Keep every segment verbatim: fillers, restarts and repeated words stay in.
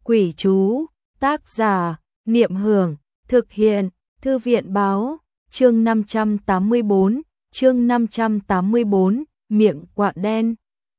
Quỷ chú, tác giả, Niệm Hưởng, thực hiện, Thư viện báo, chương năm trăm tám mươi tư, chương năm trăm tám mươi tư, miệng quạ đen.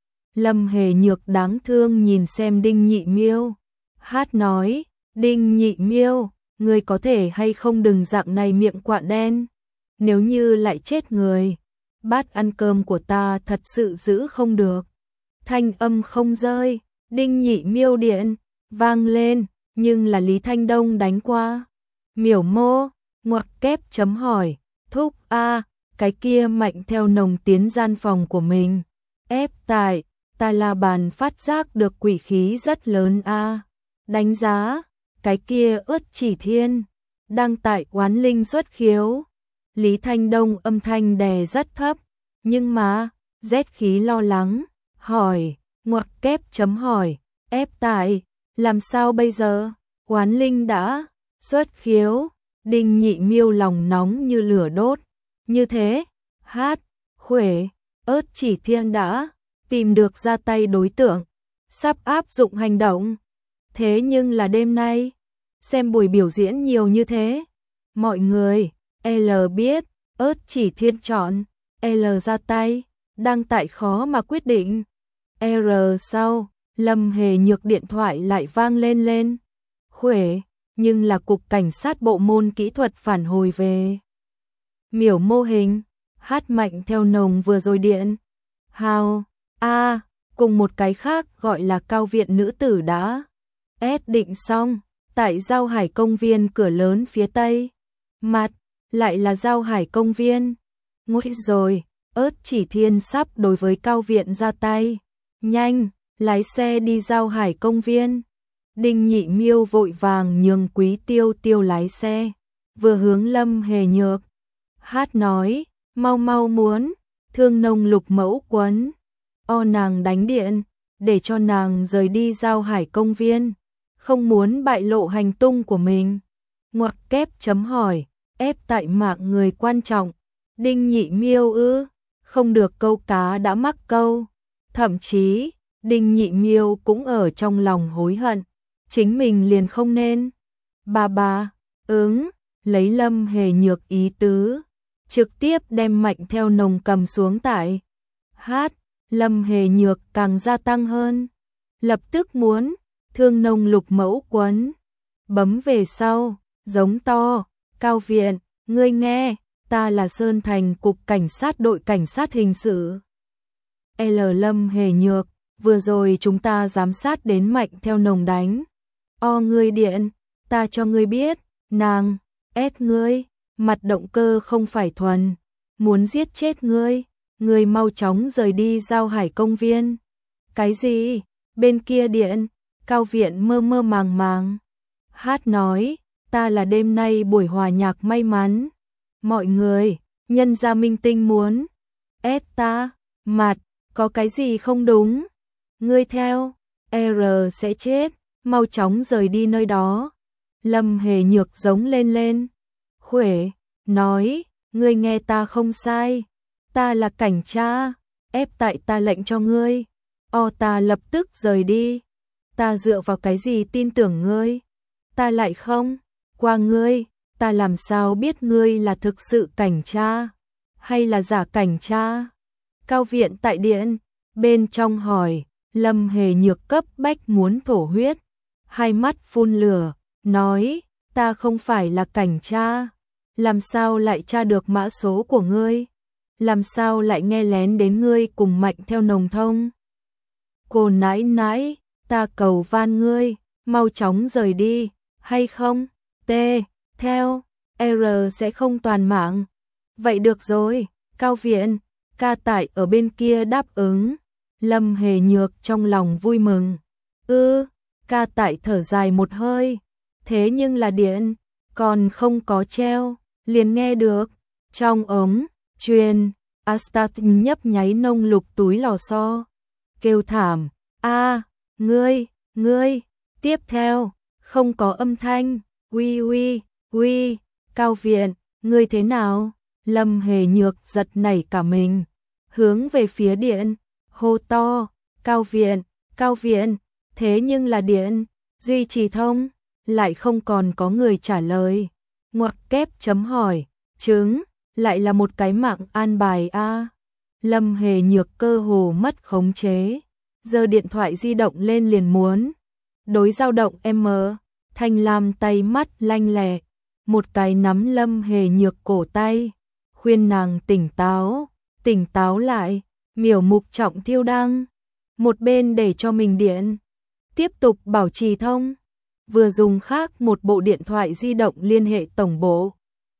Lâm Hề Nhược đáng thương nhìn xem Đinh Nhị Miêu. Hát nói, Đinh Nhị Miêu, người có thể hay không đừng dạng này miệng quạ đen. Nếu như lại chết người, bát ăn cơm của ta thật sự giữ không được. Thanh âm không rơi, Đinh Nhị Miêu điện, vang lên, nhưng là Lý Thanh Đông đánh qua. Miểu Mô, ngoặc kép chấm hỏi, thúc a, cái kia Mạnh Theo Nồng tiến gian phòng của mình. Ép tại, ta la bàn phát giác được quỷ khí rất lớn a. Đánh giá, cái kia Ướt Chỉ Thiên, đang tại oán linh xuất khiếu. Lý Thanh Đông âm thanh đè rất thấp, nhưng mà, rét khí lo lắng, hỏi, ngoặc kép chấm hỏi, ép tại, làm sao bây giờ? Oán linh đã xuất khiếu. Đinh Nhị Miêu lòng nóng như lửa đốt. Như thế, hát, khuể, Ớt Chỉ Thiên đã tìm được ra tay đối tượng, sắp áp dụng hành động. Thế nhưng là đêm nay, xem buổi biểu diễn nhiều như thế. Mọi người, L biết, Ớt Chỉ Thiên chọn, L ra tay, đang tại khó mà quyết định. R sau, Lâm Hề Nhược điện thoại lại vang lên lên. Khuể, nhưng là cục cảnh sát bộ môn kỹ thuật phản hồi về. Miểu mô hình, hát Mạnh Theo Nồng vừa rồi điện. Hào, A, cùng một cái khác gọi là cao viện nữ tử đã. S định xong, tại Giao Hải công viên cửa lớn phía tây. Mặt, lại là Giao Hải công viên. Ngồi rồi, Ớt Chỉ Thiên sắp đối với cao viện ra tay. Nhanh, lái xe đi Giao Hải công viên. Đinh Nhị Miêu vội vàng nhường Quý Tiêu Tiêu lái xe, vừa hướng Lâm Hề Nhược. Hát nói, mau mau muốn, Thương Nông Lục mẫu quấn. O nàng đánh điện, để cho nàng rời đi Giao Hải công viên, không muốn bại lộ hành tung của mình. Ngoặc kép chấm hỏi, ép tại mạng người quan trọng. Đinh Nhị Miêu ư, không được câu cá đã mắc câu. Thậm chí, Đinh Nhị Miêu cũng ở trong lòng hối hận. Chính mình liền không nên. Bà bà, ứng, lấy Lâm Hề Nhược ý tứ, trực tiếp đem Mạnh Theo Nồng cầm xuống tại. Hát, Lâm Hề Nhược càng gia tăng hơn. Lập tức muốn, Thương Nông Lục mẫu quấn. Bấm về sau, giống to, cao viện, ngươi nghe, ta là Sơn Thành cục cảnh sát đội cảnh sát hình sự. L Lâm Hề Nhược, vừa rồi chúng ta giám sát đến Mạnh Theo Nồng đánh. O ngươi điện, ta cho ngươi biết, nàng, ép ngươi, mặt động cơ không phải thuần, muốn giết chết ngươi, ngươi mau chóng rời đi Giao Hải công viên. Cái gì? Bên kia điện, cao viện mơ mơ màng màng. Hát nói, ta là đêm nay buổi hòa nhạc may mắn. Mọi người, nhân gia minh tinh muốn, ép ta, mặt, có cái gì không đúng? Ngươi theo, R sẽ chết. Mau chóng rời đi nơi đó. Lâm Hề Nhược giống lên lên. Khuể, nói, ngươi nghe ta không sai. Ta là cảnh tra, ép tại ta lệnh cho ngươi. O ta lập tức rời đi. Ta dựa vào cái gì tin tưởng ngươi? Ta lại không, qua ngươi, ta làm sao biết ngươi là thực sự cảnh tra, hay là giả cảnh tra? Cao viện tại điện, bên trong hỏi, Lâm Hề Nhược cấp bách muốn thổ huyết. Hai mắt phun lửa, nói, ta không phải là cảnh tra, làm sao lại tra được mã số của ngươi, làm sao lại nghe lén đến ngươi cùng Mạnh Theo Nồng thông. Cô nãi nãi, ta cầu van ngươi, mau chóng rời đi, hay không, T, theo, R sẽ không toàn mạng. Vậy được rồi, cao viện, ca tại ở bên kia đáp ứng. Lâm Hề Nhược trong lòng vui mừng, ư. Ca tại thở dài một hơi, thế nhưng là điện, còn không có treo, liền nghe được, trong ống, truyền, Astat nhấp nháy nông lục túi lò xo, kêu thảm, a, ngươi, ngươi, tiếp theo, không có âm thanh, uy uy, uy, cao viện, ngươi thế nào? Lâm Hề Nhược giật nảy cả mình, hướng về phía điện, hô to, cao viện, cao viện. Thế nhưng là điện, Duy trì thông, lại không còn có người trả lời. Ngoặc kép chấm hỏi, chứng, lại là một cái mạng an bài a. Lâm Hề Nhược cơ hồ mất khống chế, giơ điện thoại di động lên liền muốn đối dao động M. Thanh Lam tay mắt lanh lẹ, một cái nắm Lâm Hề Nhược cổ tay, khuyên nàng tỉnh táo, tỉnh táo lại. Miểu Mục Trọng thiêu đăng, một bên để cho mình điện, tiếp tục bảo trì thông, vừa dùng khác một bộ điện thoại di động liên hệ tổng bộ.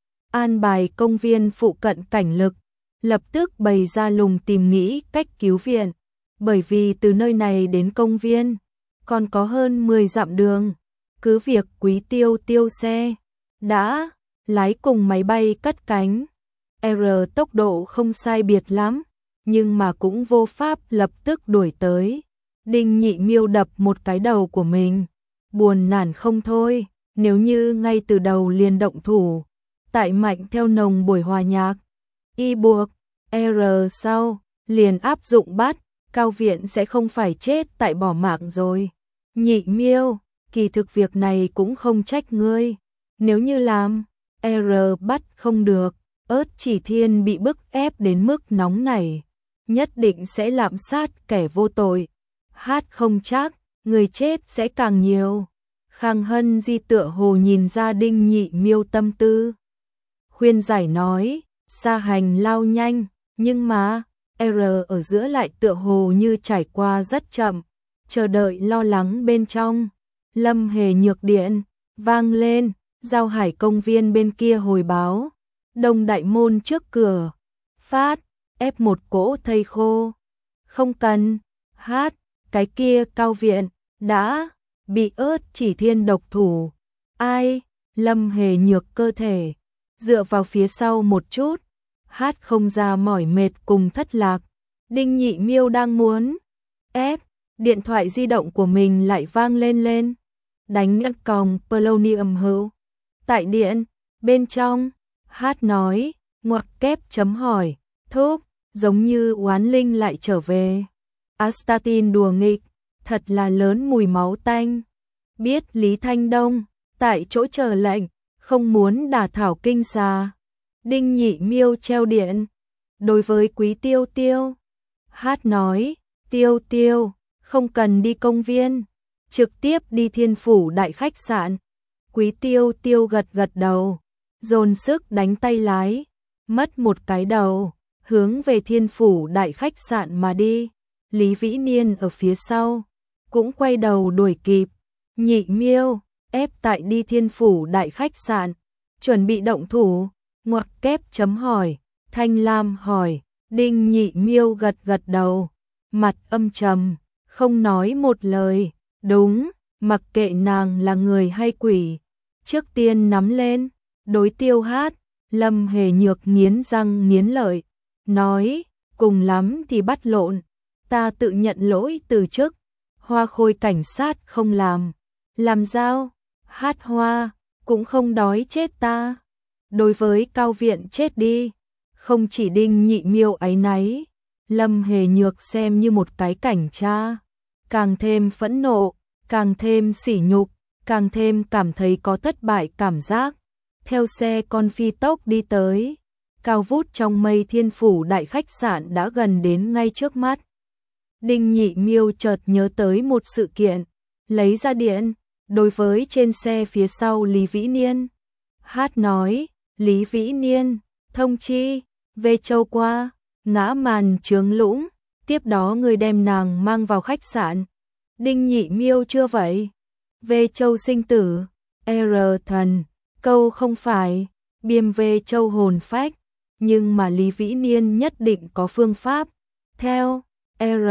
An bài công viên phụ cận cảnh lực, lập tức bày ra lùng tìm nghĩ cách cứu viện, bởi vì từ nơi này đến công viên còn có hơn mười dặm đường, cứ việc Quý Tiêu Tiêu xe đã lái cùng máy bay cất cánh, R tốc độ không sai biệt lắm, nhưng mà cũng vô pháp lập tức đuổi tới. Đinh Nhị Miêu đập một cái đầu của mình, buồn nản không thôi, nếu như ngay từ đầu liền động thủ, tại Mạnh theo nồng buổi hòa nhạc, y buộc R sau liền áp dụng bắt, Cao Viện sẽ không phải chết tại bỏ mạng rồi. Nhị Miêu, kỳ thực việc này cũng không trách ngươi, nếu như làm R bắt không được, Ớt Chỉ Thiên bị bức ép đến mức nóng nảy, nhất định sẽ lạm sát kẻ vô tội. Hát không chắc, người chết sẽ càng nhiều. Khang Hân Di tựa hồ nhìn ra Đinh Nhị Miêu tâm tư, khuyên giải nói, xa hành lao nhanh, nhưng mà R ở giữa lại tựa hồ như trải qua rất chậm, chờ đợi lo lắng bên trong. Lâm Hề Nhược điện vang lên, Giao Hải công viên bên kia hồi báo, Đông Đại Môn trước cửa phát ép một cỗ thây khô. Không cần, hát, cái kia Cao Viện đã bị Ớt Chỉ Thiên độc thủ. Ai? Lâm Hề Nhược cơ thể dựa vào phía sau một chút, hát không ra mỏi mệt cùng thất lạc. Đinh Nhị Miêu đang muốn ép, điện thoại di động của mình lại vang lên lên, đánh ức còng polonium hữu. Tại điện bên trong, hát nói, ngoặc kép chấm hỏi, thúc, giống như oán linh lại trở về. Astatin đùa nghịch, thật là lớn mùi máu tanh. Biết Lý Thanh Đông tại chỗ chờ lệnh, không muốn đả thảo kinh xà. Đinh Nhị Miêu treo điện, đối với Quý Tiêu Tiêu, hát nói, Tiêu Tiêu, không cần đi công viên, trực tiếp đi Thiên Phủ Đại khách sạn. Quý Tiêu Tiêu gật gật đầu, dồn sức đánh tay lái, mất một cái đầu, hướng về Thiên Phủ Đại khách sạn mà đi. Lý Vĩ Niên ở phía sau, cũng quay đầu đuổi kịp. Nhị Miêu, ép tại đi Thiên Phủ Đại khách sạn, chuẩn bị động thủ. Ngoặc kép chấm hỏi, Thanh Lam hỏi, Đinh Nhị Miêu gật gật đầu, mặt âm trầm, không nói một lời. Đúng, mặc kệ nàng là người hay quỷ, trước tiên nắm lên, đối Tiêu hát. Lâm Hề Nhược nghiến răng nghiến lợi, nói, cùng lắm thì bắt lộn, ta tự nhận lỗi từ chức. Hoa Khôi cảnh sát không làm, làm sao? Hát Hoa, cũng không đói chết ta. Đối với Cao Viện chết đi, không chỉ Đinh Nhị Miêu áy náy, Lâm Hề Nhược xem như một cái cảnh cha, càng thêm phẫn nộ, càng thêm sỉ nhục, càng thêm cảm thấy có thất bại cảm giác. Theo xe con phi tốc đi tới, cao vút trong mây Thiên Phủ Đại khách sạn đã gần đến ngay trước mắt. Đinh Nhị Miêu chợt nhớ tới một sự kiện, lấy ra điện, đối với trên xe phía sau Lý Vĩ Niên. Hát nói, Lý Vĩ Niên, thông chi, về Châu qua, ngã màn trướng lũng, tiếp đó người đem nàng mang vào khách sạn. Đinh Nhị Miêu chưa vậy? Về Châu sinh tử, R thần, câu không phải, biêm về Châu hồn phách, nhưng mà Lý Vĩ Niên nhất định có phương pháp. Theo R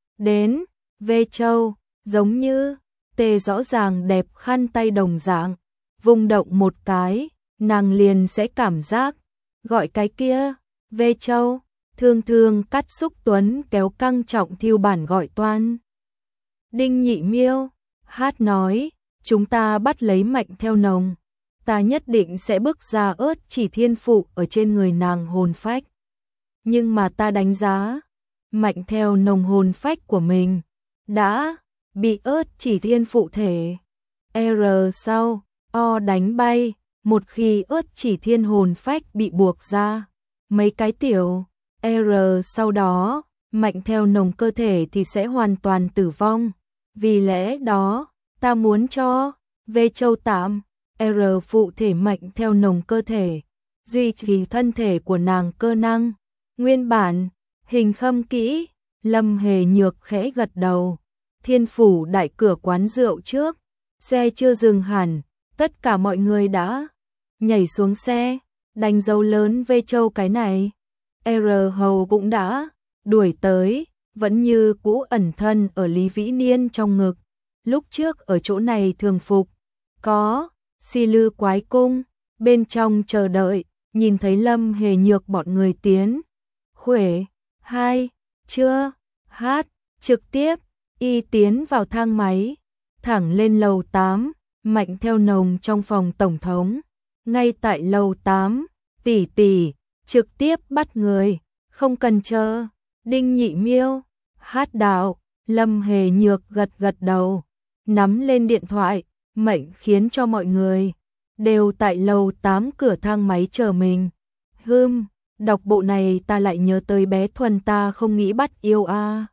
đến về Châu, giống như tề rõ ràng đẹp khăn tay đồng dạng, vùng động một cái, nàng liền sẽ cảm giác, gọi cái kia, về Châu, thương thương cắt xúc tuấn kéo căng trọng thiêu bản gọi toan. Đinh Nhị Miêu, hát nói, chúng ta bắt lấy Mạnh theo nồng, ta nhất định sẽ bước ra Ớt Chỉ Thiên phụ ở trên người nàng hồn phách. Nhưng mà ta đánh giá, Mạnh theo nồng hồn phách của mình đã bị Ớt Chỉ Thiên phụ thể R sau, O đánh bay, một khi ớt chỉ thiên hồn phách bị buộc ra. Mấy cái tiểu, R sau đó, mạnh theo nồng cơ thể thì sẽ hoàn toàn tử vong. Vì lẽ đó, ta muốn cho, V Châu tạm, R phụ thể mạnh theo nồng cơ thể, duy trì thân thể của nàng cơ năng. Nguyên bản, hình khâm kỹ, Lâm Hề Nhược khẽ gật đầu. Thiên phủ đại cửa quán rượu trước, xe chưa dừng hẳn, tất cả mọi người đã nhảy xuống xe, đánh dấu lớn V Châu cái này. R hầu cũng đã đuổi tới, vẫn như cũ ẩn thân ở Lý Vĩ Niên trong ngực. Lúc trước ở chỗ này thường phục, có Si Lư Quái Cung, bên trong chờ đợi, nhìn thấy Lâm Hề Nhược bọn người tiến. Khuể, hai, chưa, hát, trực tiếp, y tiến vào thang máy, thẳng lên lầu tám, mạnh theo nồng trong phòng tổng thống. Ngay tại lầu tám, tỷ tỷ, trực tiếp bắt người, không cần chờ. Đinh Nhị Miêu, hát đạo, Lâm Hề Nhược gật gật đầu, nắm lên điện thoại, mệnh khiến cho mọi người đều tại lầu tám cửa thang máy chờ mình. Hừm, đọc bộ này ta lại nhớ tới bé Thuần ta không nghĩ bắt yêu a. À.